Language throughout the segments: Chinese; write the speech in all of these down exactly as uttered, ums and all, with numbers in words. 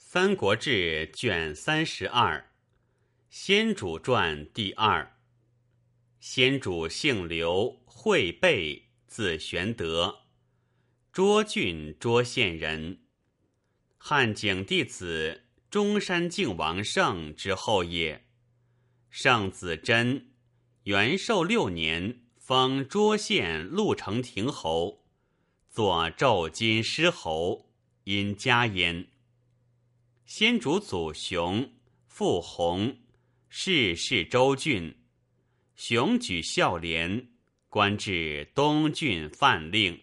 三国志卷三十二，先主传第二。先主姓刘，讳备，字玄德，涿郡涿县人。汉景帝子中山靖王胜之后也。胜子真，元寿六年，封涿县鹿城亭侯，作骤金狮侯，因家焉。先主祖雄，父弘，世世州郡。雄举孝廉，官至东郡范令。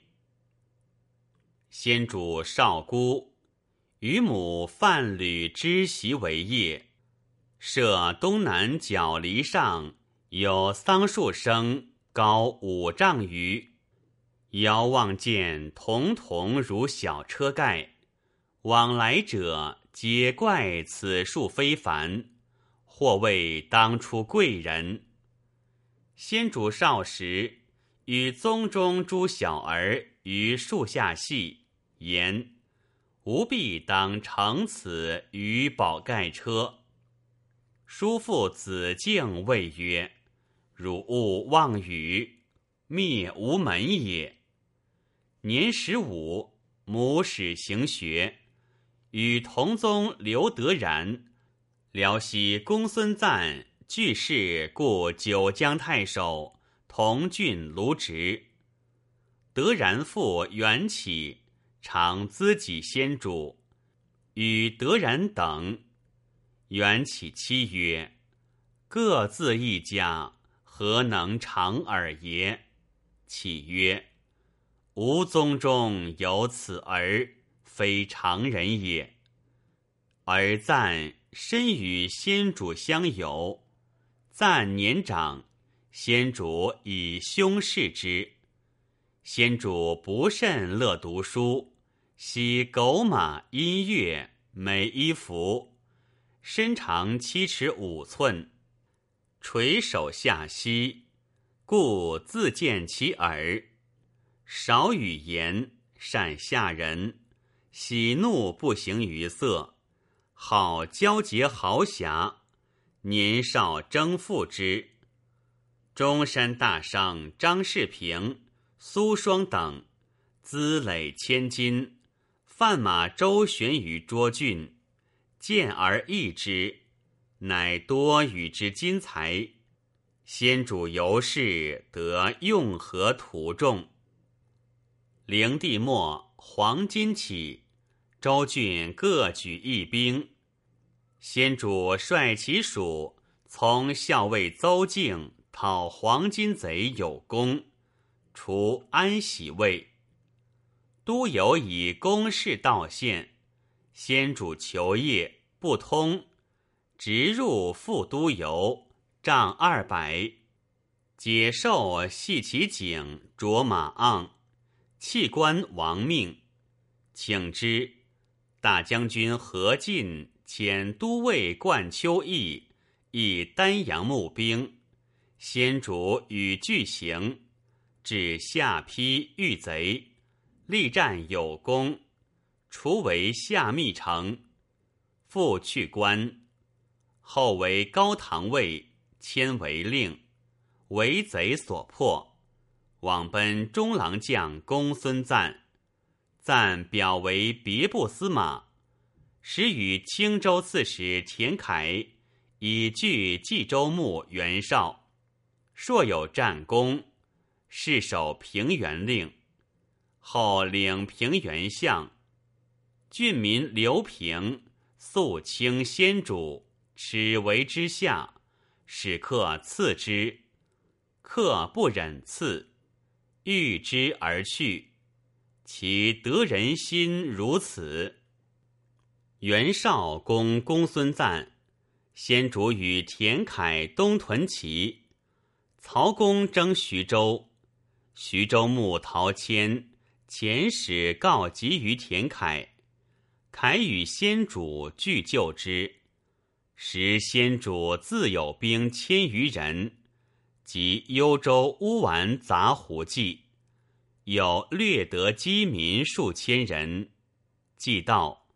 先主少孤，与母范吕之袭为业，设东南角篱上有桑树生，高五丈余，遥望见彤彤如小车盖，往来者皆怪此树非凡，或谓当初贵人。先主少时，与宗中诸小儿于树下戏，言吾必当乘此于宝盖车。叔父子敬谓曰：汝勿妄语，灭无门也。年十五，母始行学，与同宗刘德然、辽西公孙瓒俱是故九江太守，同郡卢植。德然父元起，常咨己先主，与德然等。元起妻曰：各自一家，何能长耳耶？启曰：吾宗中有此儿，非常人也。而瓒深与先主相友，瓒年长，先主以兄视之。先主不甚乐读书，喜狗马音乐，美衣服，身长七尺五寸，垂手下膝，故自见其耳。少语言，善下人，喜怒不形于色，好交结豪侠，年少征父之。中山大商张世平、苏双等资累千金，贩马周旋于涿郡，见而异之，乃多与之金财。先主由是得用和图众。灵帝末，黄巾起，州郡各举一兵。先主率其属从校尉邹靖讨黄巾贼有功，除安喜尉。都邮以公事到县，先主求业不通，直入副都邮，杖二百，解授系其颈，着马盎，弃官亡命。请之，大将军何进遣都尉冠丘义以丹阳募兵，先主与俱行，至下邳遇贼，力战有功，除为下密城，复去官。后为高唐尉，迁为令，为贼所破，往奔中郎将公孙瓒。瓒表为别部司马，时与青州刺史田楷以拒冀州牧袁绍，硕有战功，世守平原令。后领平原相。郡民刘平素轻先主，耻为之下，使客刺之，客不忍刺，遇之而去。其得人心如此。袁绍攻公孙瓒，先主与田楷东屯骑。曹公征徐州，徐州牧陶谦遣使告急于田楷，楷与先主俱救之。时先主自有兵千余人，及幽州乌丸杂胡骑，有掠得饥民数千人。既到，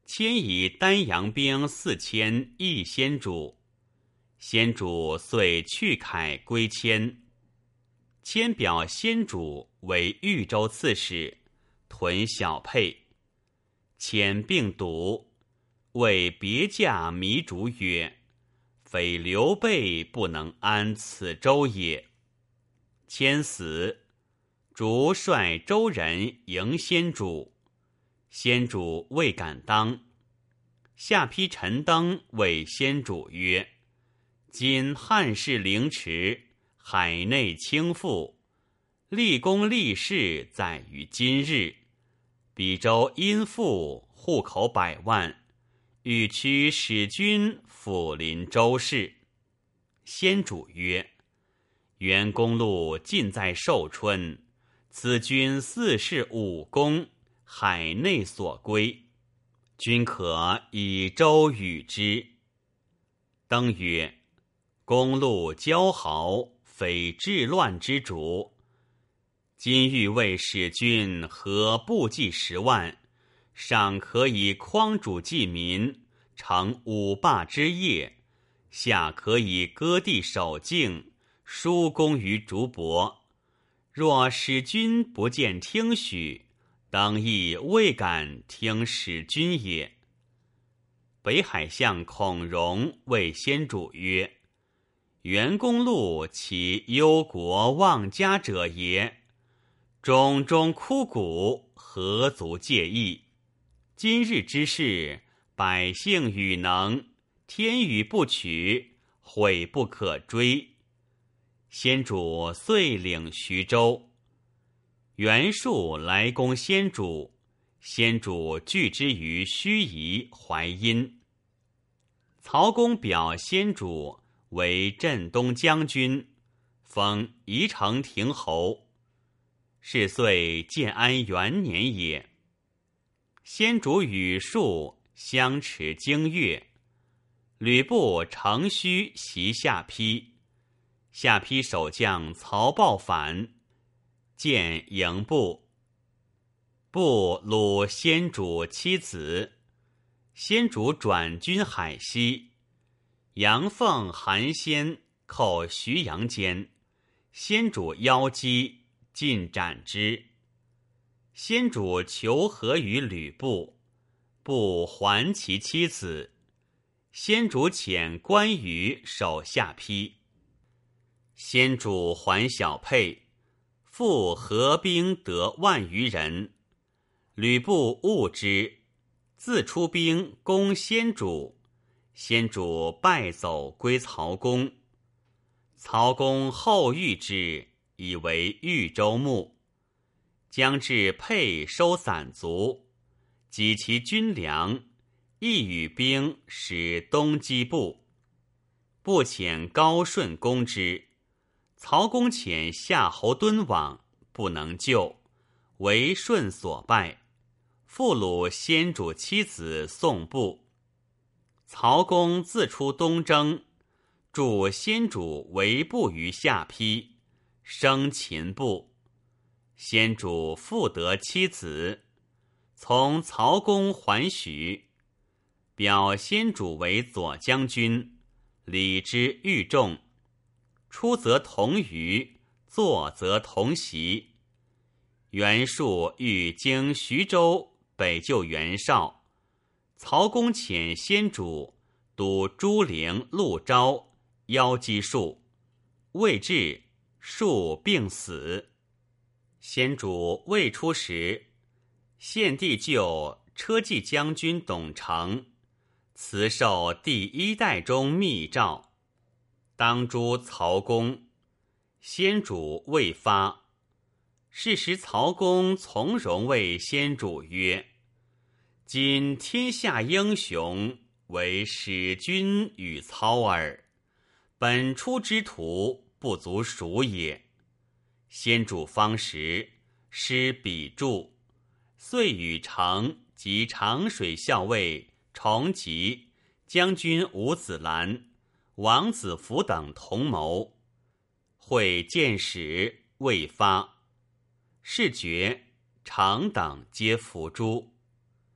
迁以丹阳兵四千诣先主，先主遂去凯归迁。迁表先主为豫州刺史，屯小沛。迁病笃，谓别驾糜竺曰：非刘备不能安此州也。迁死，竺率州人迎先主，先主未敢当。下邳陈登谓先主曰：今汉室凌迟，海内倾覆，立功立事在于今日。比州殷富，户口百万，欲驱使君抚临州市。先主曰：袁公路尽在寿春，此君四世五公，海内所归，君可以州与之。登曰：公路骄豪，非治乱之主。今欲为使君合部骑十万，上可以匡主济民，成五霸之业，下可以割地守境，殊功于竹帛。若使君不见听许，当亦未敢听使君也。北海相孔融谓先主曰：袁公路其忧国忘家者也，种种枯骨，何足介意？今日之事，百姓与能，天与不取，悔不可追。先主遂领徐州。袁术来攻先主，先主拒之于盱眙、淮阴。曹公表先主为镇东将军，封宜城亭侯。是岁建安元年也。先主与术相持经月，吕布乘虚袭下邳，下邳守将曹豹反，见迎部。布掳先主妻子，先主转军海西，杨奉、韩先寇徐阳间，先主邀击，尽斩之。先主求和于吕布，布还其妻子。先主遣关羽守下邳。先主还小沛，复合兵得万余人。吕布误之，自出兵攻先主，先主败走归曹公。曹公后遇之，以为豫州牧。将至沛收散卒，击其军粮，亦与兵使东击部。不遣高顺攻之，曹公遣夏侯惇往，不能救，为顺所败，复虏先主妻子宋部。曹公自出东征，助先主为部于下邳，生秦部。先主复得妻子，从曹公还许，表先主为左将军，礼之愈重。出则同舆，坐则同席。袁术欲经徐州北救袁绍，曹公遣先主督朱陵、陆昭，邀击术，未至，术病死。先主未出时，献帝就车骑将军董承，辞授第一代中密诏，当诛曹公。先主未发。是时曹公从容谓先主曰：今天下英雄，为使君与操耳，本初之徒，不足数也。先主方时，施笔注，遂与成及长水校尉崇吉、将军吴子兰、王子服等同谋，会见使未发。是决，成等皆伏诛。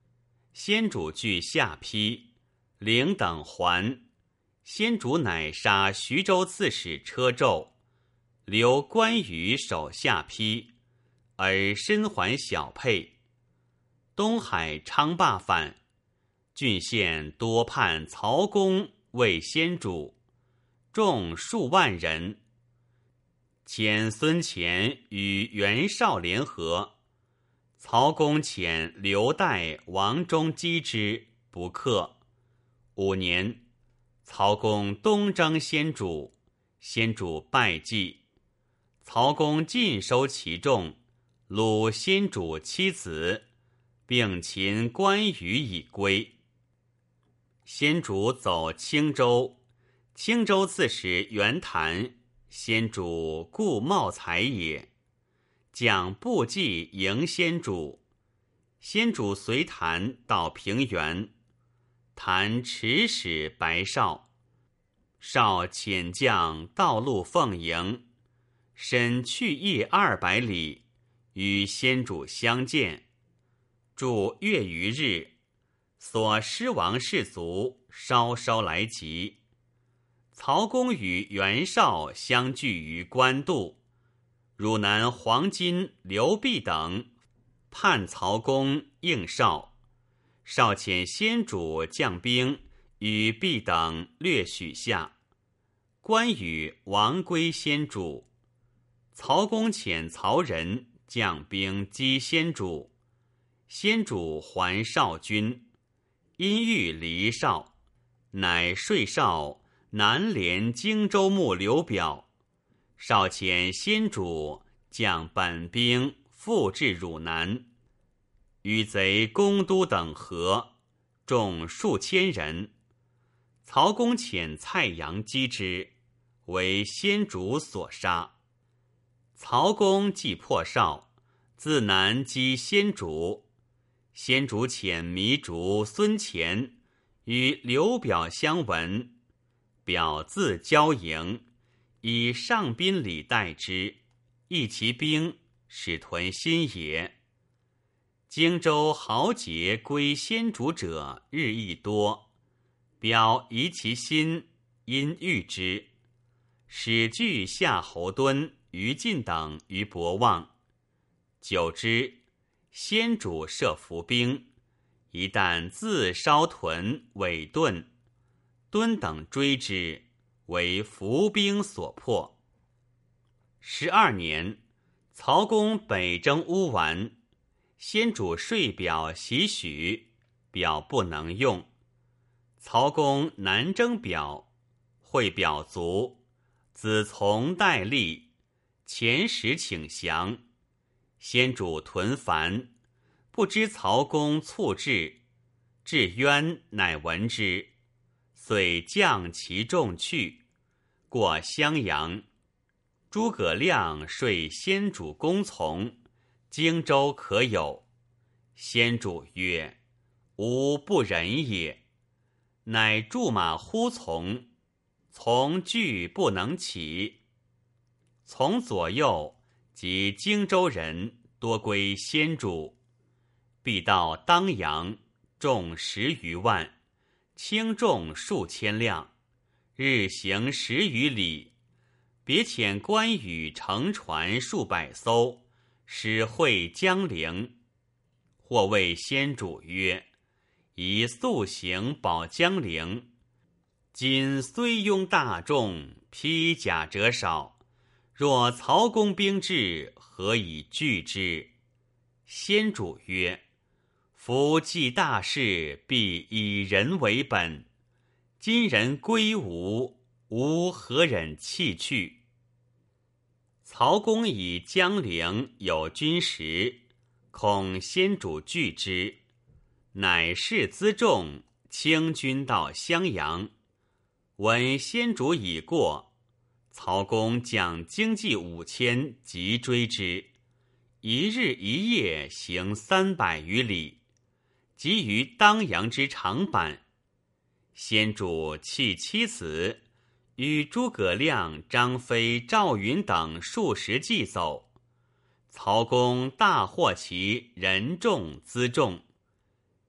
先主据下邳，领等还。先主乃杀徐州刺史车胄，留关羽守下邳，而身还小沛。东海昌霸反，郡县多叛曹公为先主，众数万人。遣孙乾与袁绍联合，曹公遣刘岱、王忠击之，不克。五年，曹公东征先主，先主败绩。曹公尽收其众，掳先主妻子，并擒关羽以归。先主走青州，青州刺史袁谭，先主故茂才也，将部骑迎先主。先主随谭到平原，谭持使白绍，绍遣将道路奉迎，身去谒二百里，与先主相见。住月余日，所失亡士卒稍稍来及。曹公与袁绍相聚于官渡，汝南黄巾、刘弼等叛曹公应绍，绍遣先主将兵与弼等略许下。关羽亡归先主。曹公遣曹仁将兵击先主，先主还绍军，因欲离绍，乃说绍南连荆州牧刘表。绍遣先主将本兵复至汝南，与贼公都等合，众数千人。曹公遣蔡阳击之，为先主所杀。曹公既破绍，自南击先主。先主遣糜竺、孙乾与刘表相闻，表自交营，以上宾礼待之，益其兵，使屯新野。荆州豪杰归先主者日益多，表疑其心，因遇之，使据夏侯惇、于禁等于博望。久之，先主设伏兵，一旦自烧屯伪遁，敦等追之，为伏兵所破。十二年，曹公北征乌丸，先主说表袭许，表不能用。曹公南征表，会表卒，子从戴笠，遣使请降。先主屯烦，不知曹公促至，至渊乃闻之，遂将其众去，过襄阳。诸葛亮说先主公从，荆州可有。先主曰：吾不忍也。乃驻马呼从，从惧不能起。从左右及荆州人多归先主，必到当阳，众十余万，轻重数千辆，日行十余里。别遣关羽乘船数百艘，使会江陵。或谓先主曰：宜速行保江陵。今虽拥大众，披甲者少，若曹公兵至，何以拒之？先主曰：夫计大事，必以人为本。今人归吴，吾何忍弃去？曹公以江陵有军实，恐先主拒之，乃释辎重，轻军到襄阳。闻先主已过，曹公将精骑五千，急追之，一日一夜行三百余里，及于当阳之长坂。先主弃妻子，与诸葛亮、张飞、赵云等数十骑走。曹公大获其人众辎重，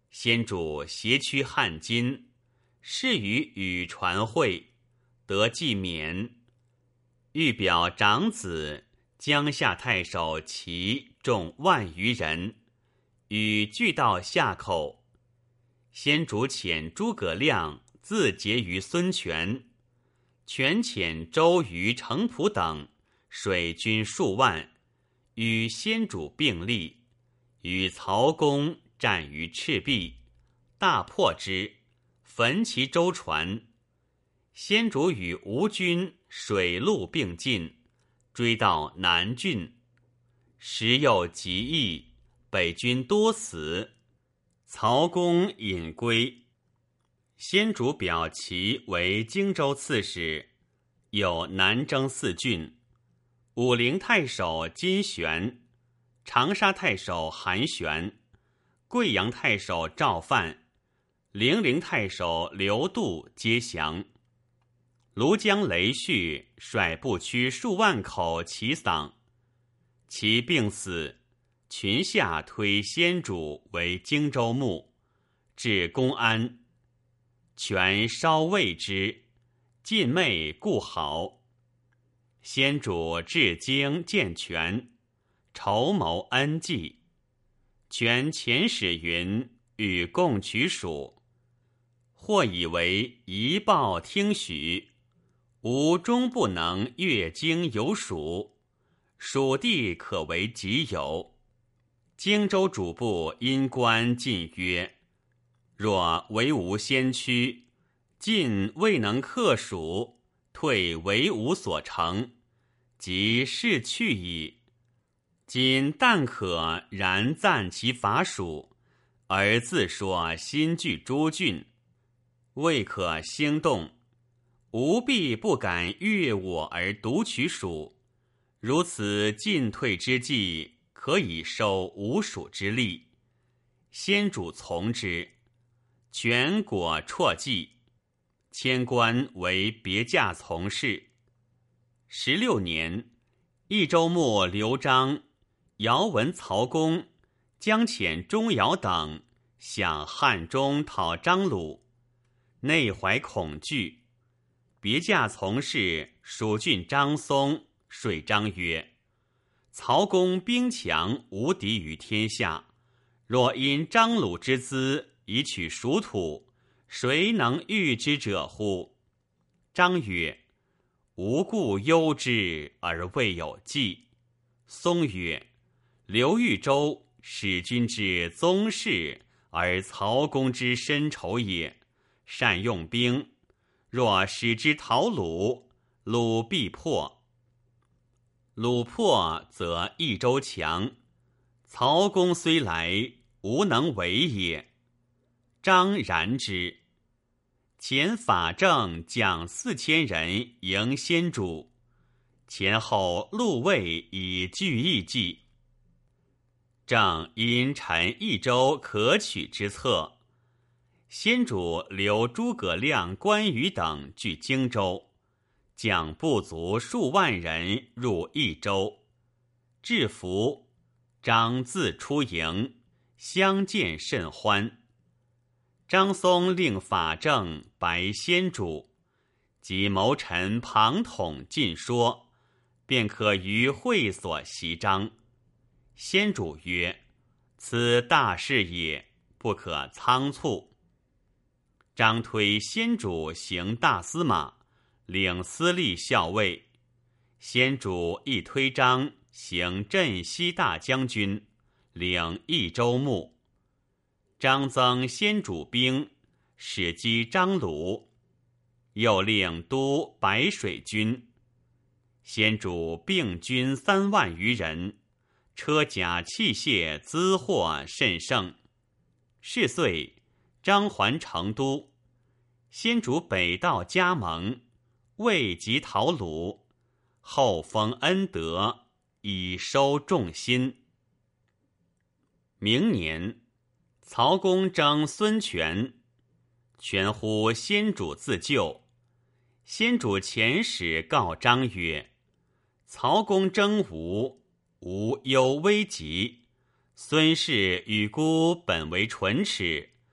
先主挟驱汉津，是与禹传会，得既免。欲表长子江夏太守齐众万余人，禹俱到夏口。先主遣诸葛亮自结于孙权，权遣周瑜、程普等水军数万，与先主并立，与曹公战于赤壁，大破之，焚其舟船。先主与吴军水陆并进，追到南郡，时又极易，北军多死，曹公引归。先主表其为荆州刺史，有南征四郡。武陵太守金旋，长沙太守韩玄，贵阳太守赵范，零陵太守刘度皆降。庐江雷旭率部驱数万口齐丧，其病死，群下推先主为荆州牧，至公安，权稍畏之，晋妹故好。先主至京见权，筹谋恩计。权遣使云与共取蜀，或以为一报听许，吾终不能越京游蜀，蜀地可为己有。荆州主簿因官进曰：若为吾先驱，晋未能克蜀，退为吾所成，即事去矣。今但可然赞其伐蜀，而自说新据诸郡，未可兴动，吾必不敢越我而独取蜀。如此进退之计，可以收吴蜀之力。先主从之，权果辍计，迁官为别驾从事。十六年，益州牧刘璋遥闻曹公将遣钟繇等向汉中讨张鲁，内怀恐惧。别驾从事蜀郡张松说张曰：曹公兵强无敌于天下，若因张鲁之资以取蜀土，谁能御之者乎？张曰：吾故忧之而未有计。松曰：刘豫州使君之宗室，而曹公之深仇也，善用兵，若使之讨鲁，鲁必破。鲁破则益州强，曹公虽来，无能为也。张然之。前法正将四千人迎先主，前后陆卫以拒义计。正因陈益州可取之策，先主留诸葛亮、关羽等据荆州，将部族数万人入益州。至伏，张自出营，相见甚欢。张松令法正白先主，及谋臣庞统尽说，便可于会所袭张。先主曰：此大事也，不可仓促。张推先主行大司马，领司隶校尉。先主亦推张行镇西大将军，领益州牧。张增先主兵，使击张鲁，又令督白水军。先主并军三万余人，车甲器械资货甚盛。是岁，张还成都。先主北到加盟，未及讨鲁，后封恩德，以收众心。明年，曹公征孙权，权呼先主自救。先主遣使告张曰：曹公征吴，吾忧危急。孙氏与孤本为唇齿，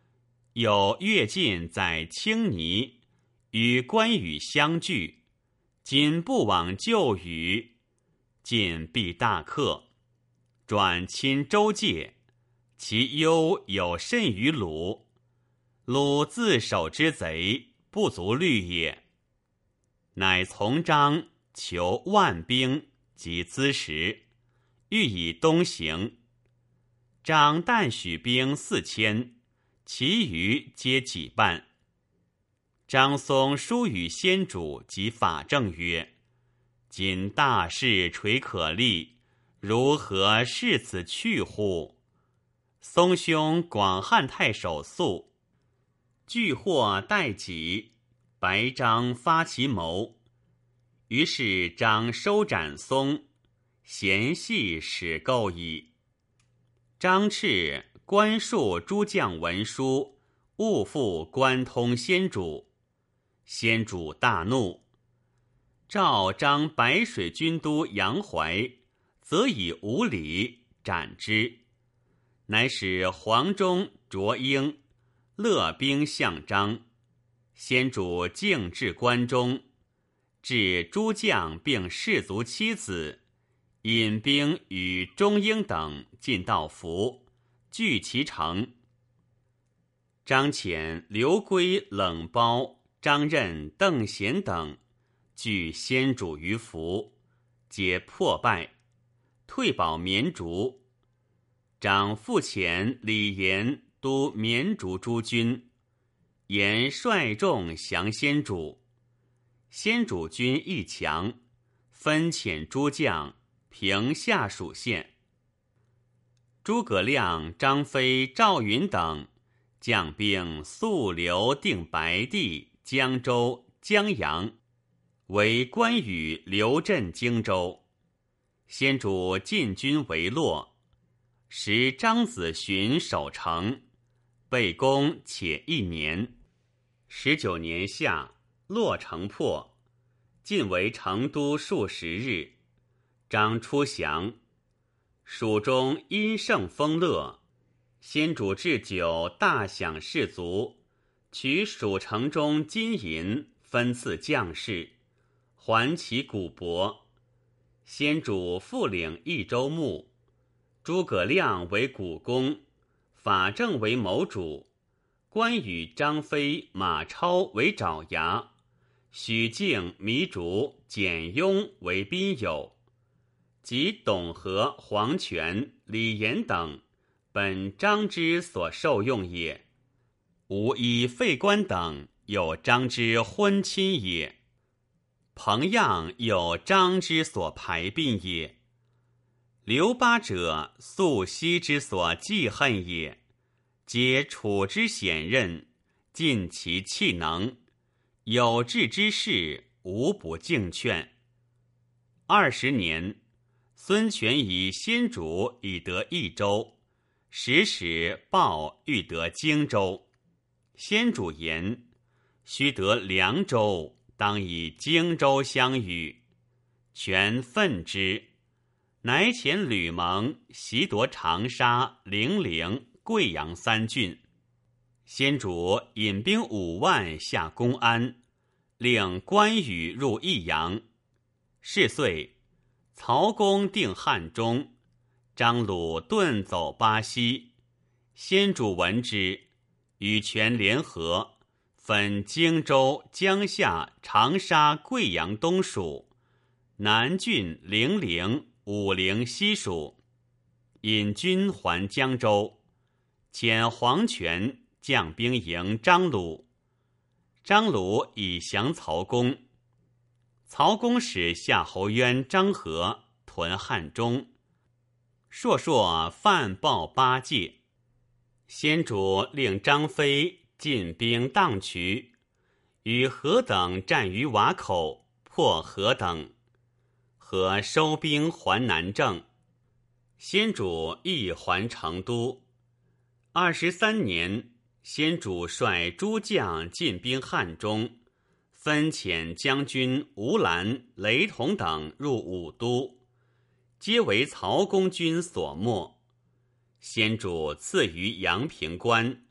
有乐进在青泥，与关羽相聚，今不往旧语，进必大克，转亲周介，其忧有甚于鲁。鲁自守之贼，不足虑也。乃从张求万兵及资石，欲以东行。张但许兵四千，其余皆己办。张松书与先主及法正曰：今大事垂可立，如何视此去乎？松兄广汉太守肃，拒获待己，白张发其谋。于是张收斩松，嫌隙始构矣。张敕官述诸将文书，误复关通先主。先主大怒，召张白水军都杨怀，则以无礼，斩之。乃使黄忠、卓英勒兵向张。先主径至关中，至诸将并士卒妻子，引兵与中英等进到福，据其城。张潜、刘珪、冷苞、张任、邓贤等据先主于福，皆破败，退保绵竹。长傅潜、李严都绵竹诸军，严率众降先主。先主军亦强，分遣诸将平下属县。诸葛亮、张飞、赵云等将兵速流定白帝、江州、江阳，为关羽、刘镇荆州。先主进军围洛，时张子寻守城，被攻且一年。十九年夏，洛城破，进为成都数十日。张出降，蜀中因盛丰乐，先主置酒大享士卒，取蜀城中金银分赐将士，还其谷帛。先主复领益州牧，诸葛亮为股肱，法正为谋主，关羽、张飞、马超为爪牙，许敬、糜竺、简雍为宾友，及董和、黄权、李严等，本张之所受用也。吾以费官等有张之婚亲也。彭样有张之所排并也。刘巴者素昔之所记恨也，皆处之险任，尽其气能，有志之士无不敬劝。二十年，孙权以先主以得益州，使使报欲得荆州。先主言：须得凉州，当以荆州相与。权愤之，乃遣吕蒙袭夺长沙、零陵、贵阳三郡。先主引兵五万下公安，令关羽入益阳。是岁，曹公定汉中，张鲁遁走巴西。先主闻之，与权联合，分荆州、江夏、长沙、贵阳东属，南郡、零陵、武陵西属，引军还江州，遣黄权将兵迎张鲁。张鲁以降曹公。曹公使夏侯渊、张合屯汉中，硕硕犯报八戒。先主令张飞进兵荡渠，与何等战于瓦口，破何等。何收兵还南郑。先主亦还成都。二十三年，先主率诸将进兵汉中，分遣将军吴兰、雷同等入武都，皆为曹公军所没。先主赐于阳平关，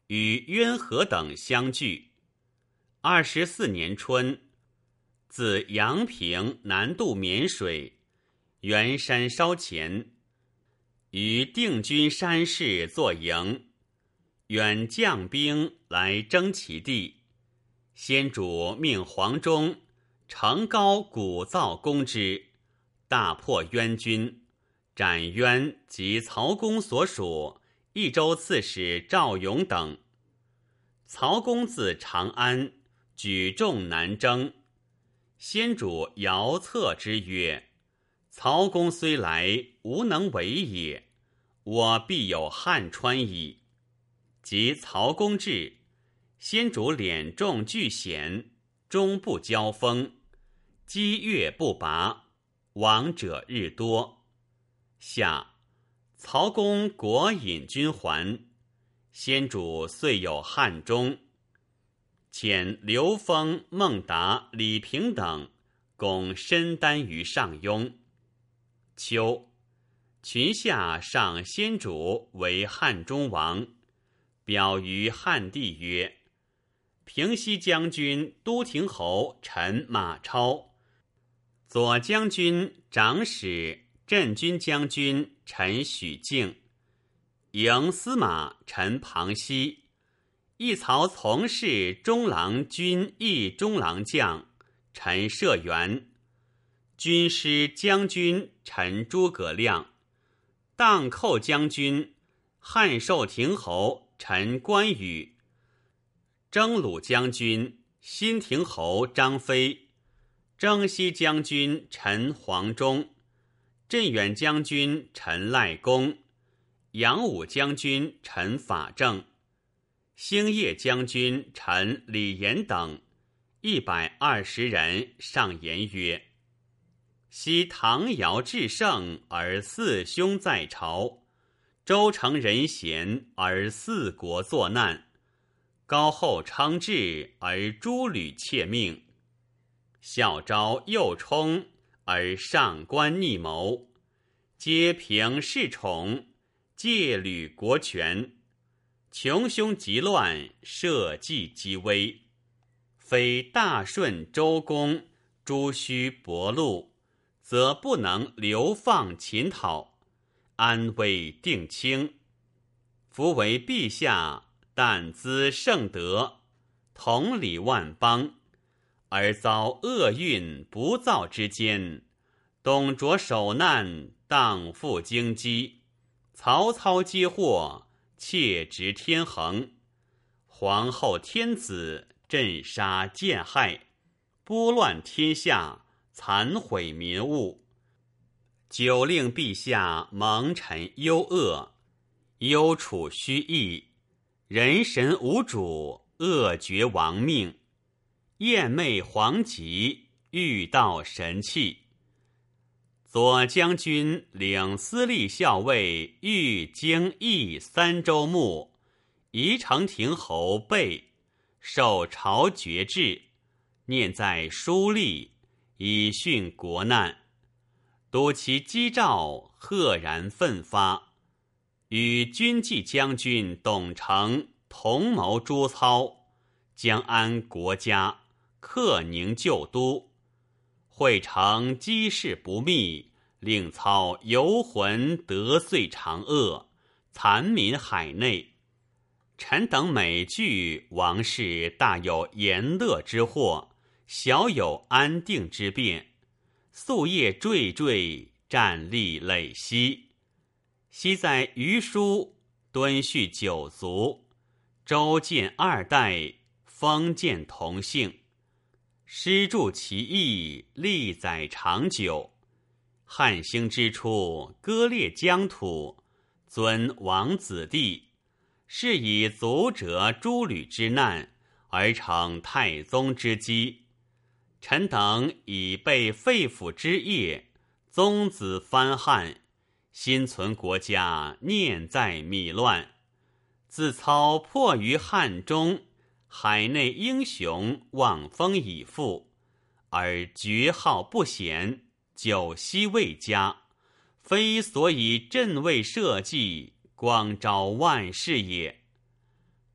与渊和等相聚。二十四年春，自阳平南渡沔水，元山烧前，于定军山势作营，远将兵来征其地。先主命黄忠乘高鼓噪攻之，大破渊军，斩渊及曹公所属益州刺史赵勇等。曹公自长安，举众南征。先主遥测之曰：曹公虽来，无能为也，我必有汉川矣。及曹公至，先主敛众拒险，终不交锋，激越不拔，亡者日多。夏，曹公果引军还，先主遂有汉中。遣刘封、孟达、李平等攻申丹于上庸。秋，群下上先主为汉中王，表于汉帝曰：平西将军都亭侯陈马超，左将军长史镇军将军陈许敬，营司马陈庞熙，一曹从事中郎军议中郎将陈涉元，军师将军陈诸葛亮，荡寇将军汉寿亭侯陈关羽，征虏将军新亭侯张飞，征西将军陈黄忠，镇远将军陈赖公，扬武将军陈法正，兴业将军陈李严等一百二十人上言曰：昔唐尧至圣而四兄在朝，周成人贤而四国作难，高后称制而诸吕窃命，孝昭幼冲而上官逆谋，皆凭世宠，借履国权，穷凶极乱，社稷极危。非大顺周公诸须伯禄，则不能流放秦讨，安危定卿。夫为陛下但资圣德，统理万邦，而遭厄运不造之间，董卓守难，荡覆京畿，曹操接祸，窃执天衡，皇后天子镇杀贱害，拨乱天下，残毁民物，久令陛下蒙尘忧恶，忧处虚逸，人神无主，恶绝亡命，燕媚皇极，欲道神器。左将军领司隶校尉豫京益三州牧，宜城亭侯备，受朝爵制，念在书吏，以殉国难。睹其击诏，赫然奋发，与军纪将军董承同谋诛操，将安国家，克宁旧都。会成机事不密，令操游魂得遂长恶，残民海内。臣等每惧王室大有言乐之祸，小有安定之变，夙夜惴惴，战力累息。昔在余书敦叙九族，周建二代，封建同姓，诗著其意，历载长久。汉兴之初，割裂疆土，尊王子弟，是以族折诸吕之难，而成太宗之基。臣等已被肺腑之业，宗子藩汉，心存国家，念在米乱。自操迫于汉中，海内英雄望风以复，而绝号不显，久息未佳，非所以镇魏社稷，光昭万世也。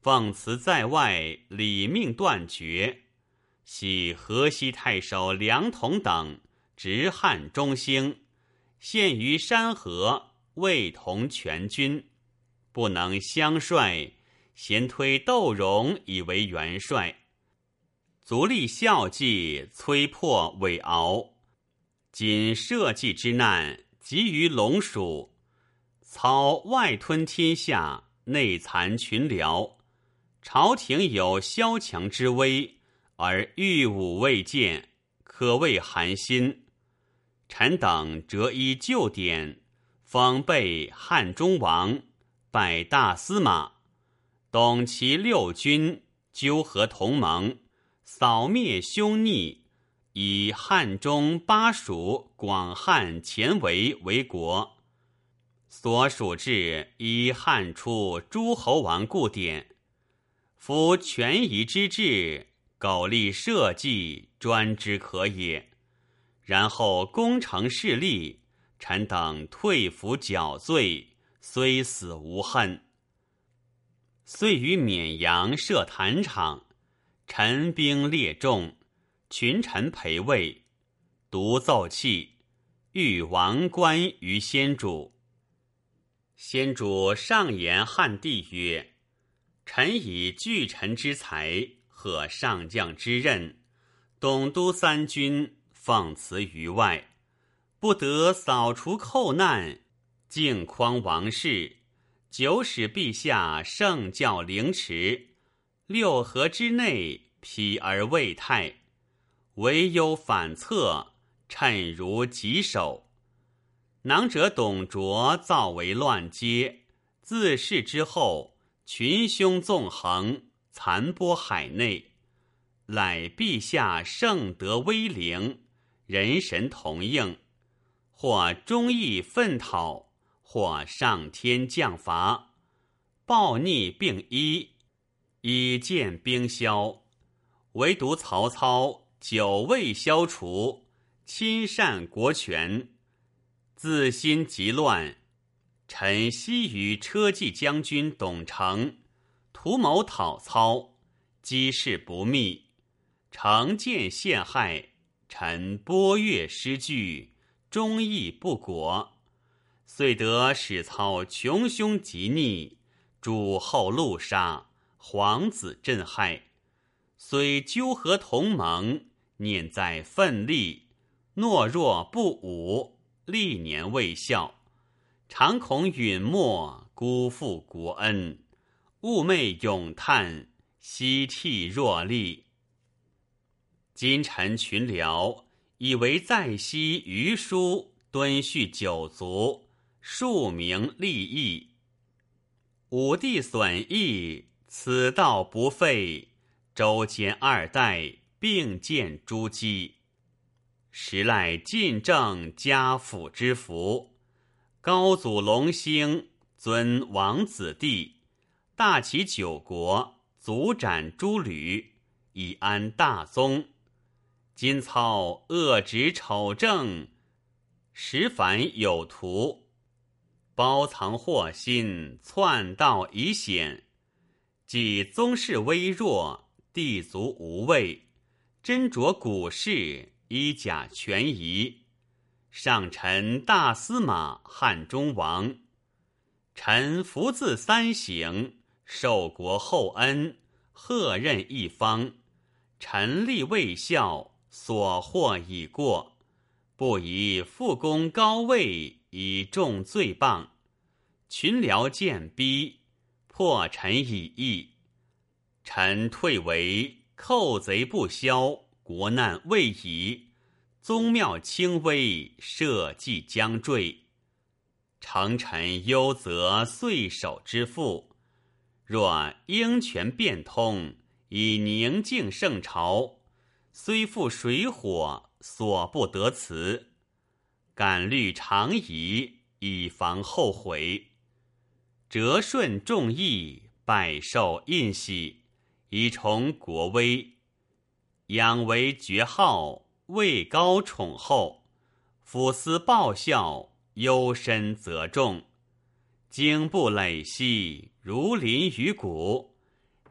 奉辞在外，理命断绝。系河西太守梁统等执汉中兴，陷于山河，未同全军，不能相率，先推窦融以为元帅。足利孝纪摧破韦敖，今社稷之难急于龙蜀，操外吞天下，内残群僚，朝廷有萧强之威，而御武未见，可谓寒心。臣等折依旧典，封备汉中王，拜大司马，懂其六军，纠合同盟，扫灭凶逆，以汉中巴蜀广汉前围为国。所属制以汉初诸侯王故典，夫权宜之治，苟立社稷，专之可也。然后攻城势力，臣等退服缴罪，虽死无恨。遂于绵阳设坛场，陈兵列众，群臣陪位，独奏器，欲王冠于先主。先主上言汉帝曰：臣以巨臣之才，贺上将之任，董督三军，奉辞于外，不得扫除寇难，靖匡王室，久使陛下圣教凌迟，六合之内否而未泰，唯有反侧，趁如棘手。囊者董卓造为乱阶，自弑之后，群凶纵横，残播海内，赖陛下圣德威灵，人神同应，或忠义奋讨，或上天降罚，暴逆并一，以见兵消。唯独曹操久未消除，亲善国权，自心极乱。臣悉与车骑将军董承图谋讨操，机事不密，承见陷害，臣波越失据，忠义不果，遂得使操穷凶极逆，诸侯戮杀，皇子震害。虽纠合同盟，念在奋力，懦弱不武，历年未效，常恐陨没，辜负国恩，寤寐咏叹，息涕若厉。今臣群僚以为在昔余书敦叙九族，庶民利益，武帝损益，此道不废，周兼二代，并见诸姬，实赖晋政家父之福。高祖隆兴，尊王子弟，大齐九国，族斩诸吕，以安大宗。今操恶直丑正，实反有图，包藏祸心，篡道以险。即宗室微弱，地族无畏，斟酌古事，衣甲权宜。上臣大司马汉中王，臣服自三省，受国厚恩，贺任一方。臣力未效，所获已过，不宜复功高位，以重罪谤。群僚见逼，破臣以义。臣退为寇贼不消，国难未已，宗庙轻微，社稷将坠。成臣忧则岁首之父，若鹰权变通，以宁静圣朝，虽负水火，所不得辞。敢虑常宜，以防后悔。折顺众义，百受印玺，以崇国威。养为爵号，位高宠厚，抚思报效，忧深责重。经不累兮，如临于骨，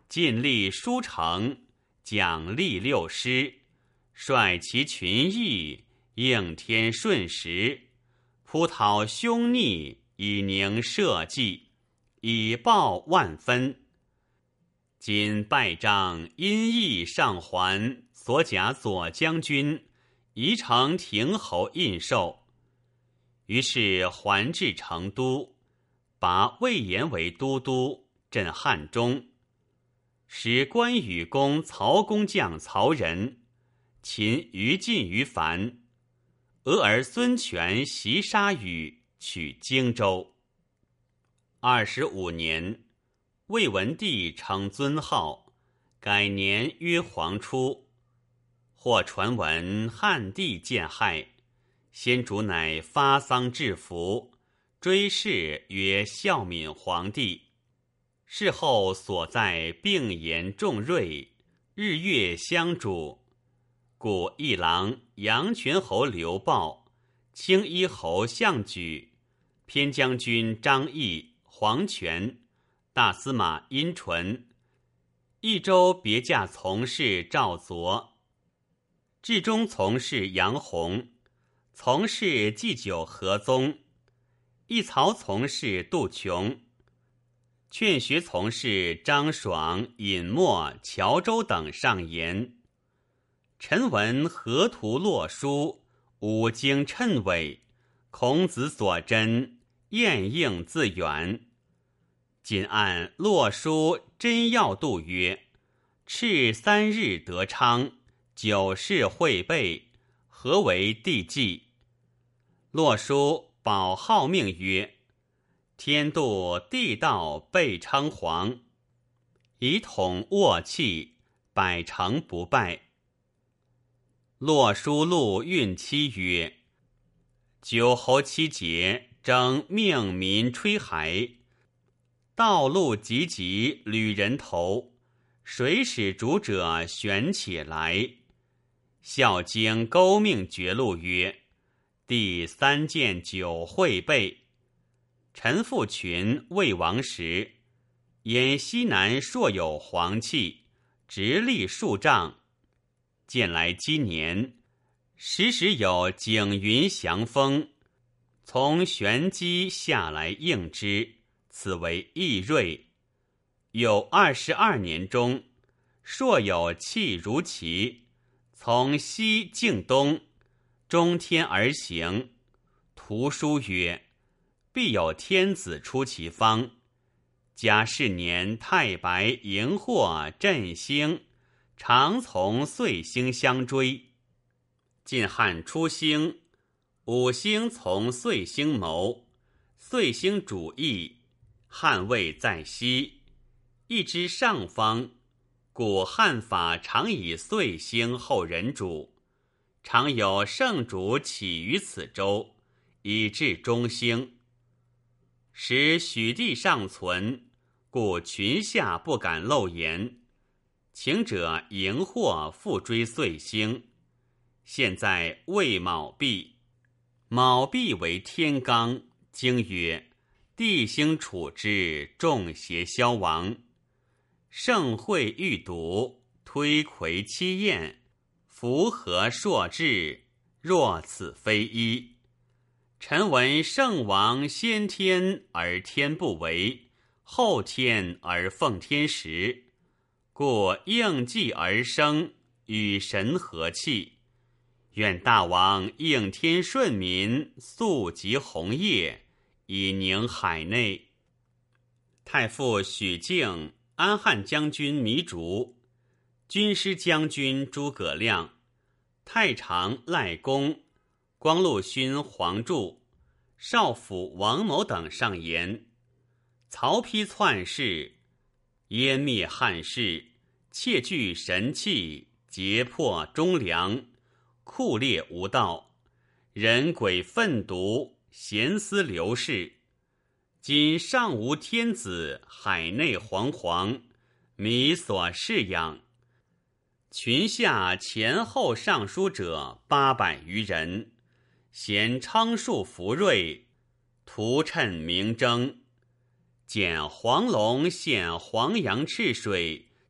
尽力书城，奖励六师，率其群义，应天顺时，扑讨凶逆，以宁社稷，以报万分。今拜仗因义上还，所甲左将军，宜承亭侯印绶。于是还至成都，拔魏延为都督，镇汉中。使关羽攻曹公将曹仁，擒于禁于樊。俄而孙权袭沙羽，取荆州。二十五年，魏文帝称尊号，改年曰黄初。或传闻汉帝见害，先主乃发丧致服，追谥曰孝敏皇帝。事后所在并言重锐，日月相主。故议郎阳泉侯刘豹、青衣侯项举、偏将军张翼、黄权、大司马殷纯、益州别驾从事赵佐、治中从事杨弘、从事祭酒何宗、一曹从事杜琼、劝学从事张爽、尹默、乔州等上言：臣闻河图洛书，五经谶纬，孔子所真，晏应自远。仅按洛书真要度曰：敕三日得昌，九世会备，何为帝纪？洛书保号命曰：天度地道备称皇，以统沃气，百成不败。洛书录运期曰：九侯七节，征命民吹骸，道路急急履人头，水使主者悬且来。孝经勾命绝录曰：第三见九会备。陈父群魏王时，沿西南朔有黄气，直立数丈。见来积年，时时有景云祥风，从玄机下来应之，此为义瑞。有二十二年中，朔有气如旗，从西径东，中天而行。图书曰：必有天子出其方。甲巳年，太白、荧惑、振星常从岁星相追。晋汉初兴，五星从岁星谋，岁星主义，汉位在西，一之上方，故汉法常以岁星后人主，常有圣主起于此州，以至中兴。时许地尚存，故群下不敢漏言。请者荧惑复追岁星。现在未卯毕，卯毕为天罡，经曰：地星处之，众邪消亡。盛会欲睹，推魁七宴，符合硕志，若此非一。臣闻圣王先天而天不为，后天而奉天时，故应祭而生，与神和气。愿大王应天顺民，速集红叶，以宁海内。太傅许敬、安汉将军糜竺、军师将军诸葛亮、太常赖公、光禄勋黄柱、少府王某等上言：曹丕篡世，湮灭汉室，窃据神器，劫破忠良，酷烈无道，人鬼愤毒，闲思流逝。今上无天子，海内惶惶，弥所饲养。群下前后上书者八百余人，咸昌树福瑞，图趁明争。见黄龙献黄杨赤水，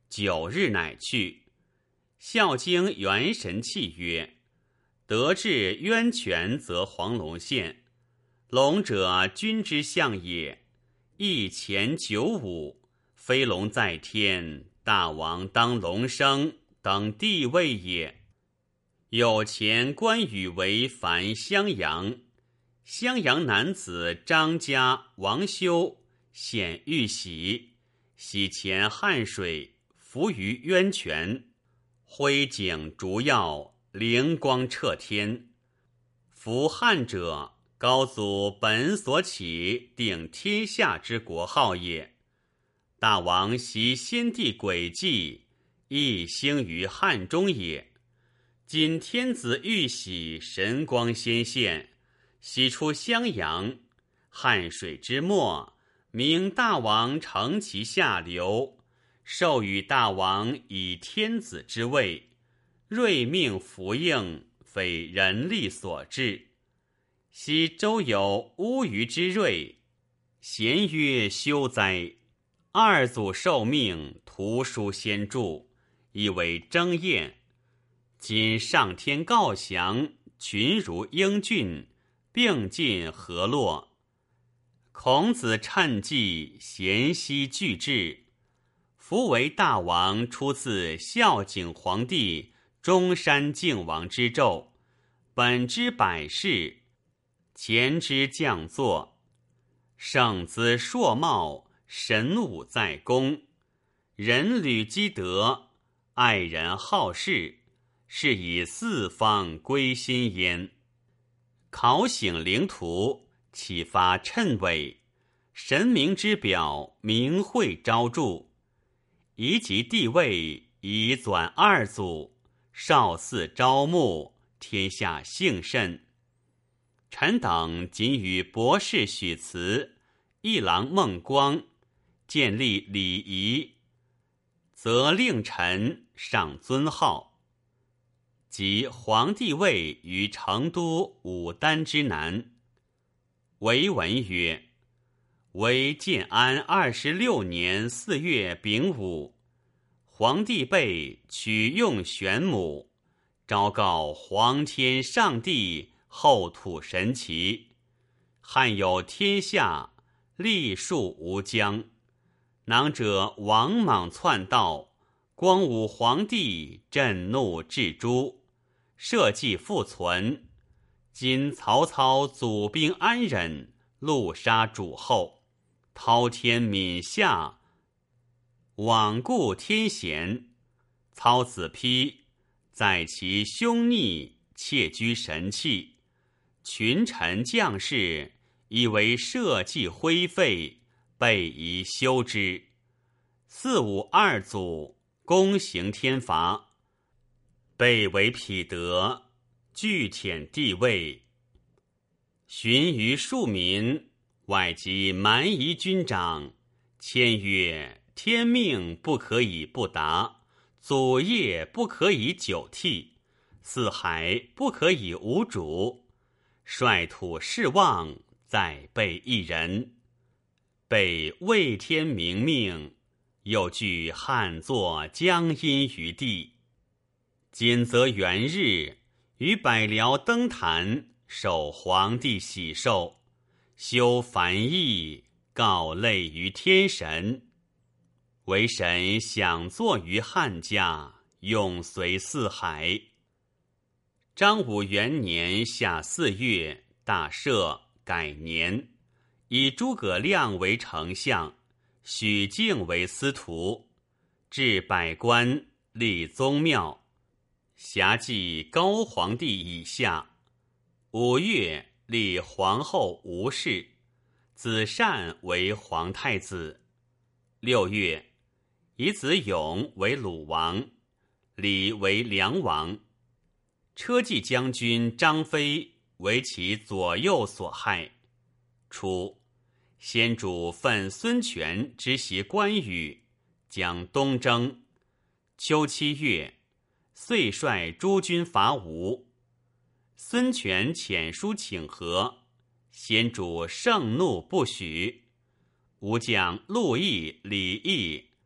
九日乃去。孝经元神泣曰：得至渊泉，则黄龙现。龙者，君之象也。一前九五，飞龙在天，大王当龙生，等地位也。有前关羽为樊襄阳，襄阳男子张家、王修显玉玺，洗前汉水，浮于渊泉，挥景烛耀，灵光彻天。夫汉者，高祖本所起定天下之国号也。大王习先帝轨迹，亦兴于汉中也。今天子玉玺，神光先现，喜出襄阳，汉水之末，明大王承其下流，授予大王以天子之位，瑞命福应，非人力所致。昔周有乌鱼之瑞，咸曰休哉！二祖受命，图书先著，以为征宴。今上天告降，群儒英俊，并进河洛。孔子趁机，咸悉俱至。夫为大王出自孝景皇帝中山靖王之胄，本之百世，前之将作，圣姿硕茂，神武在公，人履积德，爱人好事，是以四方归心焉。考醒灵图，启发谶纬，神明之表，明慧昭著。夷及帝位，以转二祖，少嗣昭穆，天下幸甚。臣等仅与博士许慈、一郎孟光建立礼仪，则令臣上尊号。即皇帝位于成都武丹之南。为文曰：为建安二十六年四月丙午，皇帝被取用玄母，昭告皇天上帝，后土神奇。汉有天下，历数无疆。囊者王莽篡道，光武皇帝震怒至诛，社稷复存。今曹操祖兵安忍，戮杀主后，滔天悯下，罔顾天贤。操子丕在其凶逆，窃居神器，群臣将士以为社稷灰废，备宜修之。四五二祖公行天罚，被为匹德，具舔地位。寻于庶民，外及蛮夷军长，签曰：天命不可以不达，祖业不可以久替，四海不可以无主。率土事望，再备一人。被为天明命，又据汉作江阴于地。今则元日，于百僚登坛，受皇帝喜寿，修梵意，告类于天神。为神享坐于汉家，永随四海。章武元年夏四月，大赦，改年，以诸葛亮为丞相，许靖为司徒，置百官，立宗庙，辖稷高皇帝以下。五月，立皇后吴氏，子善为皇太子。六月，以子勇为鲁王，李为梁王。车骑将军张飞为其左右所害。初，先主奋孙权之袭关羽，将东征。秋七月，遂率诸军伐吴。孙权遣书请和，先主盛怒不许。吴将陆毅、李毅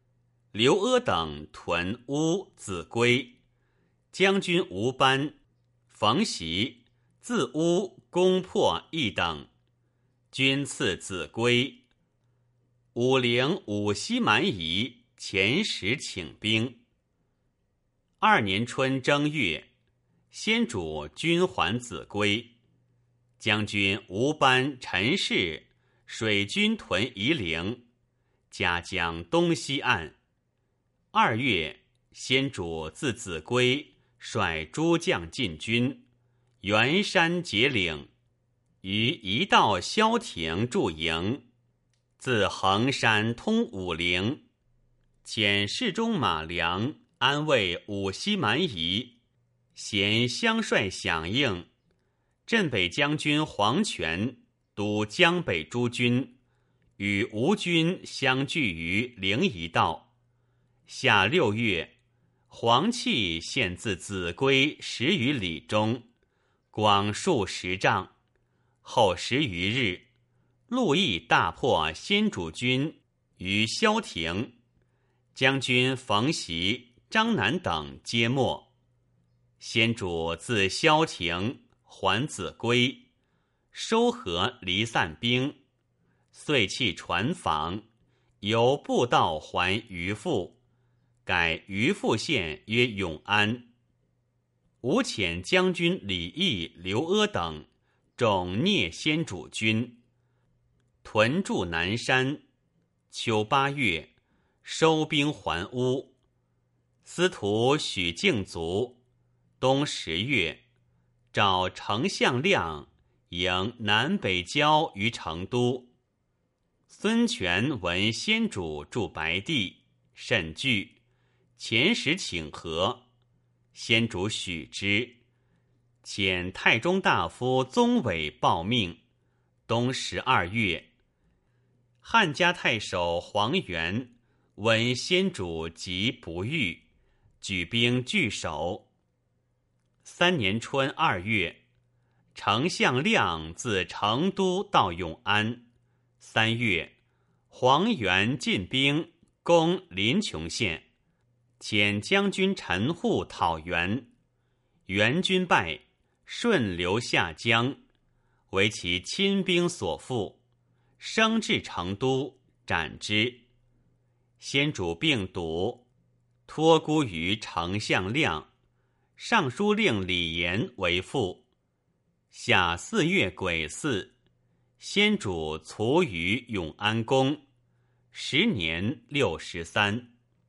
刘阿等屯乌子归，将军吴班、冯习自乌攻破一等，军次子归。武陵武西蛮夷遣使请兵。二年春正月，先主军还子归，将军吴班、陈氏水军屯夷陵，夹江东西岸。二月，先主自子归率诸将进军，袁山结岭，于一道萧亭驻营。自衡山通武陵，遣侍中马良安慰武西蛮夷，咸相率响应。镇北将军黄权督江北诸军，与吴军相聚于灵夷道。夏六月，黄气现自秭归十余里中，广数十丈。后十余日，陆毅大破先主军于萧亭，将军冯习、张南等皆没。先主自萧亭还秭归，收合离散兵，遂弃船舫，由步道还渔父，改渔父县曰永安。吴遣将军李毅、刘阿等众蹑先主军，屯驻南山。秋八月，收兵还乌。司徒许敬卒。冬十月，召丞相亮迎南北交于成都。孙权闻先主驻白帝，甚惧，遣使请和。先主许之，遣太中大夫宗纬报命。冬十二月，汉家太守黄元闻先主疾不愈，举兵拒守。三年春二月，丞相亮自成都到永安。三月，黄元进兵攻临邛县，遣将军陈护讨袁。袁军败，顺流下江，为其亲兵所缚，升至成都，斩之。先主病笃，托孤于丞相亮，尚书令李严为父。夏四月癸巳，先主卒于永安宫，时年六十三。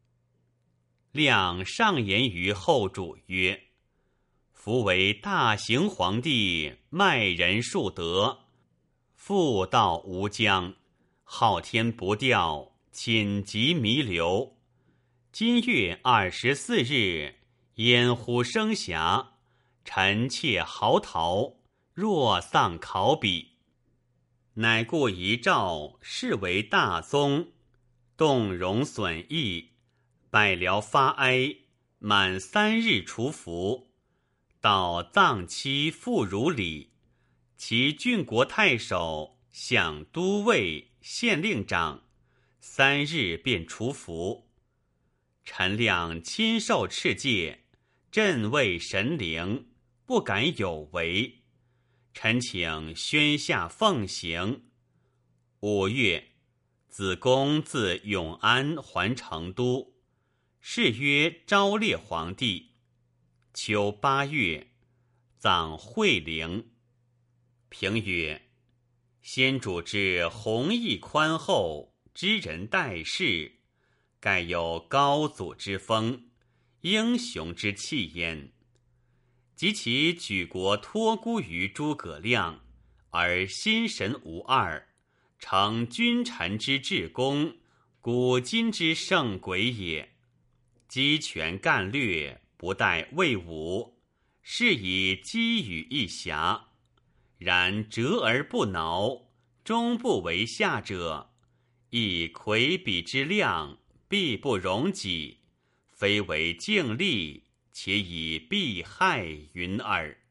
亮上言于后主曰：夫为大行皇帝，迈人树德，复到吴江，昊天不掉，寝疾弥留。今月二十四日，烟呼声霞，臣妾嚎啕，若丧考妣。乃故遗诏，视为大宗，动容损益，百僚发哀，满三日除服。到葬期复如礼，其郡国太守、相都尉、县令长，三日便除服。臣亮亲受敕戒，朕为神灵，不敢有违。臣请宣下奉行。五月，子贡自永安还成都，谥曰昭烈皇帝。秋八月，葬惠陵。评曰：先主之弘毅宽厚，知人待事，盖有高祖之风，英雄之气焉。及其举国托孤于诸葛亮，而心神无二，成君臣之至公，古今之圣鬼也。击拳干略，不待魏武，是以击羽一侠。然折而不挠，终不为下者，亦魁比之量，必不容己，非为敬力，且以避害云耳。